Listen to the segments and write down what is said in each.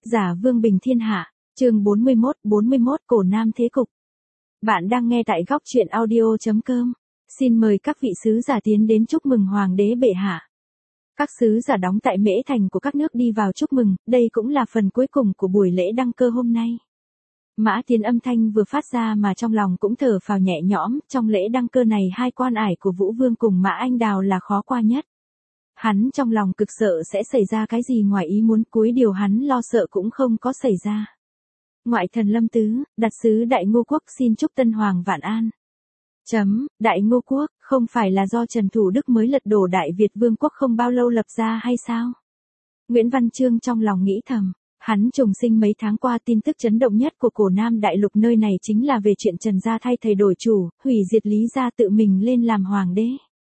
Giả vương bình thiên hạ, chương 41 cổ nam thế cục. Bạn đang nghe tại góc truyện audio.com. Xin mời các vị sứ giả tiến đến chúc mừng hoàng đế bệ hạ. Các sứ giả đóng tại Mễ Thành của các nước đi vào chúc mừng, đây cũng là phần cuối cùng của buổi lễ đăng cơ hôm nay. Mã Tiến âm thanh vừa phát ra mà trong lòng cũng thở phào nhẹ nhõm, trong lễ đăng cơ này hai quan ải của Vũ Vương cùng Mã Anh Đào là khó qua nhất. Hắn trong lòng cực sợ sẽ xảy ra cái gì ngoài ý muốn, cuối điều hắn lo sợ cũng không có xảy ra. Ngoại thần Lâm Tứ, đặt sứ Đại Ngô Quốc xin chúc Tân Hoàng vạn an. Đại Ngô Quốc, không phải là do Trần Thủ Đức mới lật đổ Đại Việt Vương quốc không bao lâu lập ra hay sao? Nguyễn Văn Chương trong lòng nghĩ thầm, hắn trùng sinh mấy tháng qua tin tức chấn động nhất của cổ Nam Đại Lục nơi này chính là về chuyện Trần gia thay thầy đổi chủ, hủy diệt Lý gia tự mình lên làm hoàng đế.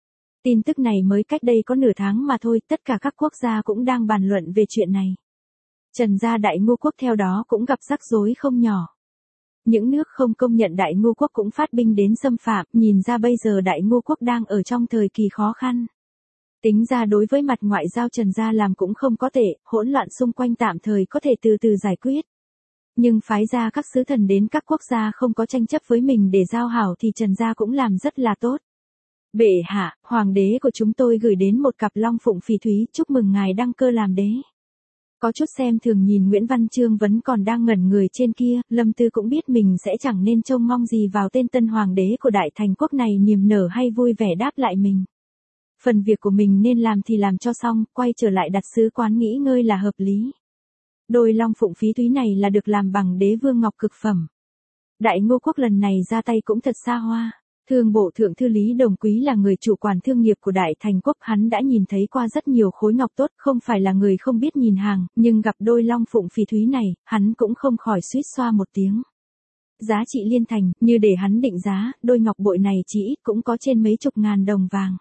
Tin tức này mới cách đây có nửa tháng mà thôi, tất cả các quốc gia cũng đang bàn luận về chuyện này. Trần gia Đại Ngô Quốc theo đó cũng gặp rắc rối không nhỏ. Những nước không công nhận Đại Ngô Quốc cũng phát binh đến xâm phạm, nhìn ra bây giờ Đại Ngô Quốc đang ở trong thời kỳ khó khăn. Tính ra đối với mặt ngoại giao Trần gia làm cũng không có tệ, hỗn loạn xung quanh tạm thời có thể từ từ giải quyết. Nhưng phái ra các sứ thần đến các quốc gia không có tranh chấp với mình để giao hảo thì Trần gia cũng làm rất là tốt. Bệ hạ, hoàng đế của chúng tôi gửi đến một cặp long phụng phỉ thúy, chúc mừng ngài đăng cơ làm đế. Có chút xem thường nhìn Nguyễn Văn Chương vẫn còn đang ngẩn người trên kia, Lâm Tư cũng biết mình sẽ chẳng nên trông mong gì vào tên tân hoàng đế của Đại Thành Quốc này, niềm nở hay vui vẻ đáp lại mình. Phần việc của mình nên làm thì làm cho xong, quay trở lại đặt sứ quán nghỉ ngơi là hợp lý. Đôi long phụng phí thúy này là được làm bằng đế vương ngọc cực phẩm. Đại Ngô Quốc lần này ra tay cũng thật xa hoa. Thương bộ thượng thư Lý Đồng Quý là người chủ quản thương nghiệp của Đại Thành Quốc, hắn đã nhìn thấy qua rất nhiều khối ngọc tốt, không phải là người không biết nhìn hàng, nhưng gặp đôi long phụng phỉ thúy này, hắn cũng không khỏi suýt xoa một tiếng. Giá trị liên thành, như để hắn định giá, đôi ngọc bội này chỉ ít cũng có trên mấy chục ngàn đồng vàng.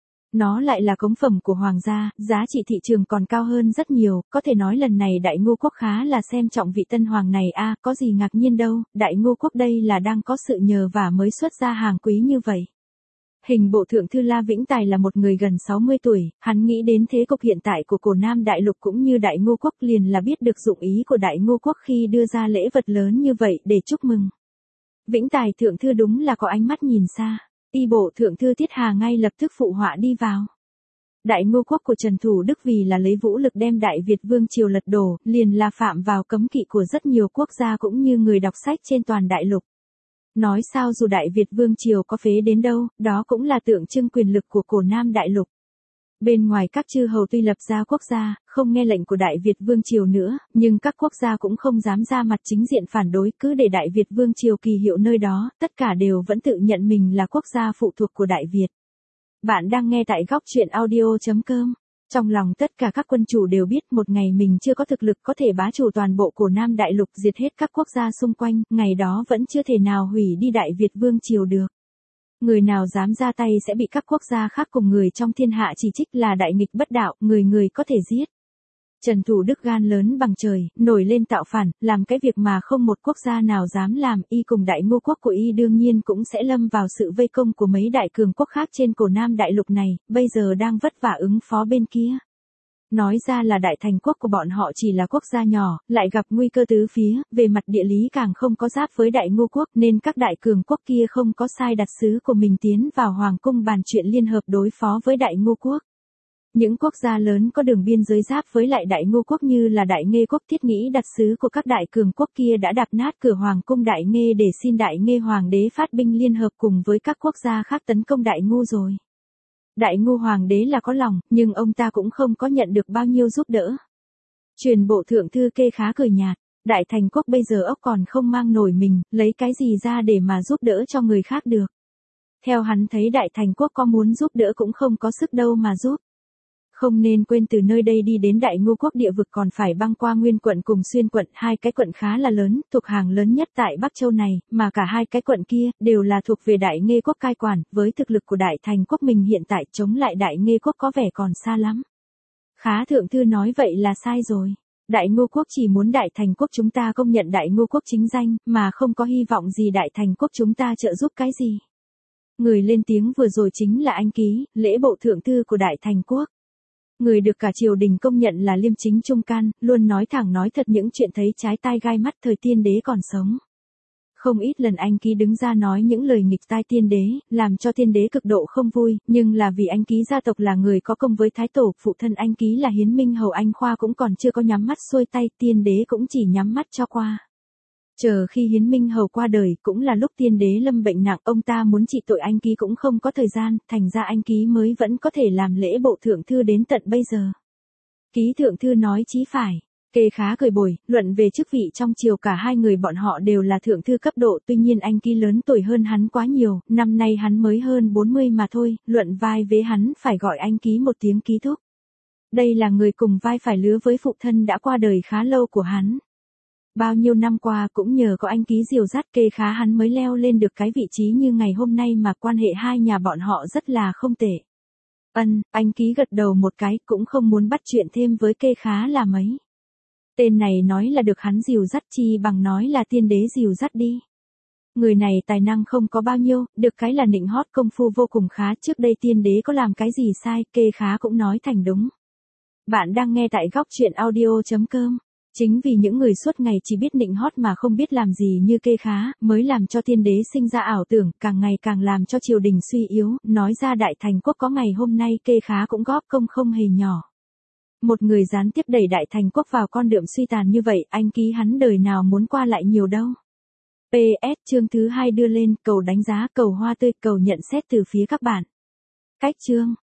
Nó lại là cống phẩm của hoàng gia, giá trị thị trường còn cao hơn rất nhiều, có thể nói lần này Đại Ngô Quốc khá là xem trọng vị tân hoàng này có gì ngạc nhiên đâu, Đại Ngô Quốc đây là đang có sự nhờ vả mới xuất ra hàng quý như vậy. Hình bộ thượng thư La Vĩnh Tài là một người gần 60 tuổi, hắn nghĩ đến thế cục hiện tại của cổ Nam Đại Lục cũng như Đại Ngô Quốc liền là biết được dụng ý của Đại Ngô Quốc khi đưa ra lễ vật lớn như vậy để chúc mừng. Vĩnh Tài thượng thư đúng là có ánh mắt nhìn xa. Y bộ thượng thư Tiết Hà ngay lập tức phụ họa đi vào. Đại Ngô Quốc của Trần Thủ Đức vì là lấy vũ lực đem Đại Việt Vương triều lật đổ, liền là phạm vào cấm kỵ của rất nhiều quốc gia cũng như người đọc sách trên toàn đại lục. Nói sao dù Đại Việt Vương triều có phế đến đâu, đó cũng là tượng trưng quyền lực của cổ Nam Đại Lục. Bên ngoài các chư hầu tuy lập ra quốc gia, không nghe lệnh của Đại Việt Vương triều nữa, nhưng các quốc gia cũng không dám ra mặt chính diện phản đối, cứ để Đại Việt Vương triều kỳ hiệu nơi đó, tất cả đều vẫn tự nhận mình là quốc gia phụ thuộc của Đại Việt. Bạn đang nghe tại góc truyện audio.com. Trong lòng tất cả các quân chủ đều biết một ngày mình chưa có thực lực có thể bá chủ toàn bộ cổ Nam Đại Lục, diệt hết các quốc gia xung quanh, ngày đó vẫn chưa thể nào hủy đi Đại Việt Vương triều được. Người nào dám ra tay sẽ bị các quốc gia khác cùng người trong thiên hạ chỉ trích là đại nghịch bất đạo, người người có thể giết. Trần Thủ Đức gan lớn bằng trời, nổi lên tạo phản, làm cái việc mà không một quốc gia nào dám làm, y cùng Đại Ngô Quốc của y đương nhiên cũng sẽ lâm vào sự vây công của mấy đại cường quốc khác trên cổ Nam Đại Lục này, bây giờ đang vất vả ứng phó bên kia. Nói ra là Đại Thành Quốc của bọn họ chỉ là quốc gia nhỏ, lại gặp nguy cơ tứ phía, về mặt địa lý càng không có giáp với Đại Ngô Quốc nên các đại cường quốc kia không có sai đặt sứ của mình tiến vào Hoàng cung bàn chuyện liên hợp đối phó với Đại Ngô Quốc. Những quốc gia lớn có đường biên giới giáp với lại Đại Ngô Quốc như là Đại Nghê Quốc thiết nghĩ đặt sứ của các đại cường quốc kia đã đạp nát cửa Hoàng cung Đại Nghê để xin Đại Nghê Hoàng đế phát binh liên hợp cùng với các quốc gia khác tấn công Đại Ngô rồi. Đại Ngô Hoàng đế là có lòng, nhưng ông ta cũng không có nhận được bao nhiêu giúp đỡ. Truyền bộ thượng thư Kê khá cười nhạt, Đại Thành Quốc bây giờ ốc còn không mang nổi mình, lấy cái gì ra để mà giúp đỡ cho người khác được. Theo hắn thấy Đại Thành Quốc có muốn giúp đỡ cũng không có sức đâu mà giúp. Không nên quên từ nơi đây đi đến Đại Ngô Quốc địa vực còn phải băng qua Nguyên quận cùng Xuyên quận, hai cái quận khá là lớn, thuộc hàng lớn nhất tại Bắc Châu này, mà cả hai cái quận kia đều là thuộc về Đại Nghê Quốc cai quản, với thực lực của Đại Thành Quốc mình hiện tại chống lại Đại Nghê Quốc có vẻ còn xa lắm. Khá thượng thư nói vậy là sai rồi. Đại Ngô Quốc chỉ muốn Đại Thành Quốc chúng ta công nhận Đại Ngô Quốc chính danh, mà không có hy vọng gì Đại Thành Quốc chúng ta trợ giúp cái gì. Người lên tiếng vừa rồi chính là anh Ký, lễ bộ thượng thư của Đại Thành Quốc. Người được cả triều đình công nhận là liêm chính trung can, luôn nói thẳng nói thật những chuyện thấy trái tai gai mắt thời tiên đế còn sống. Không ít lần anh ký đứng ra nói những lời nghịch tai tiên đế, làm cho tiên đế cực độ không vui, nhưng là vì anh ký gia tộc là người có công với thái tổ, phụ thân anh ký là Hiến Minh Hầu anh Khoa cũng còn chưa có nhắm mắt xuôi tay, tiên đế cũng chỉ nhắm mắt cho qua. Chờ khi Hiến Minh Hầu qua đời, cũng là lúc tiên đế lâm bệnh nặng, ông ta muốn trị tội anh ký cũng không có thời gian, thành ra anh ký mới vẫn có thể làm lễ bộ thượng thư đến tận bây giờ. Ký thượng thư nói chí phải. Kê Khá cười bồi, luận về chức vị trong triều cả hai người bọn họ đều là thượng thư cấp độ, tuy nhiên anh Ký lớn tuổi hơn hắn quá nhiều, năm nay hắn mới hơn 40 mà thôi, luận vai vế hắn phải gọi anh Ký một tiếng Ký thúc. Đây là người cùng vai phải lứa với phụ thân đã qua đời khá lâu của hắn. Bao nhiêu năm qua cũng nhờ có anh Ký dìu dắt Kê Khá hắn mới leo lên được cái vị trí như ngày hôm nay mà quan hệ hai nhà bọn họ rất là không tệ. Anh Ký gật đầu một cái cũng không muốn bắt chuyện thêm với Kê Khá là mấy. Tên này nói là được hắn dìu dắt chi bằng nói là tiên đế dìu dắt đi. Người này tài năng không có bao nhiêu, được cái là nịnh hót công phu vô cùng khá, trước đây tiên đế có làm cái gì sai, Kê Khá cũng nói thành đúng. Bạn đang nghe tại góc truyện audio.com. Chính vì những người suốt ngày chỉ biết nịnh hót mà không biết làm gì như Kê Khá, mới làm cho tiên đế sinh ra ảo tưởng, càng ngày càng làm cho triều đình suy yếu, nói ra đại thành quốc có ngày hôm nay Kê Khá cũng góp công không hề nhỏ. Một người gián tiếp đẩy đại thành quốc vào con đường suy tàn như vậy, anh Ký hắn đời nào muốn qua lại nhiều đâu. PS chương thứ 2 đưa lên, cầu đánh giá, cầu hoa tươi, cầu nhận xét từ phía các bạn. Cách chương.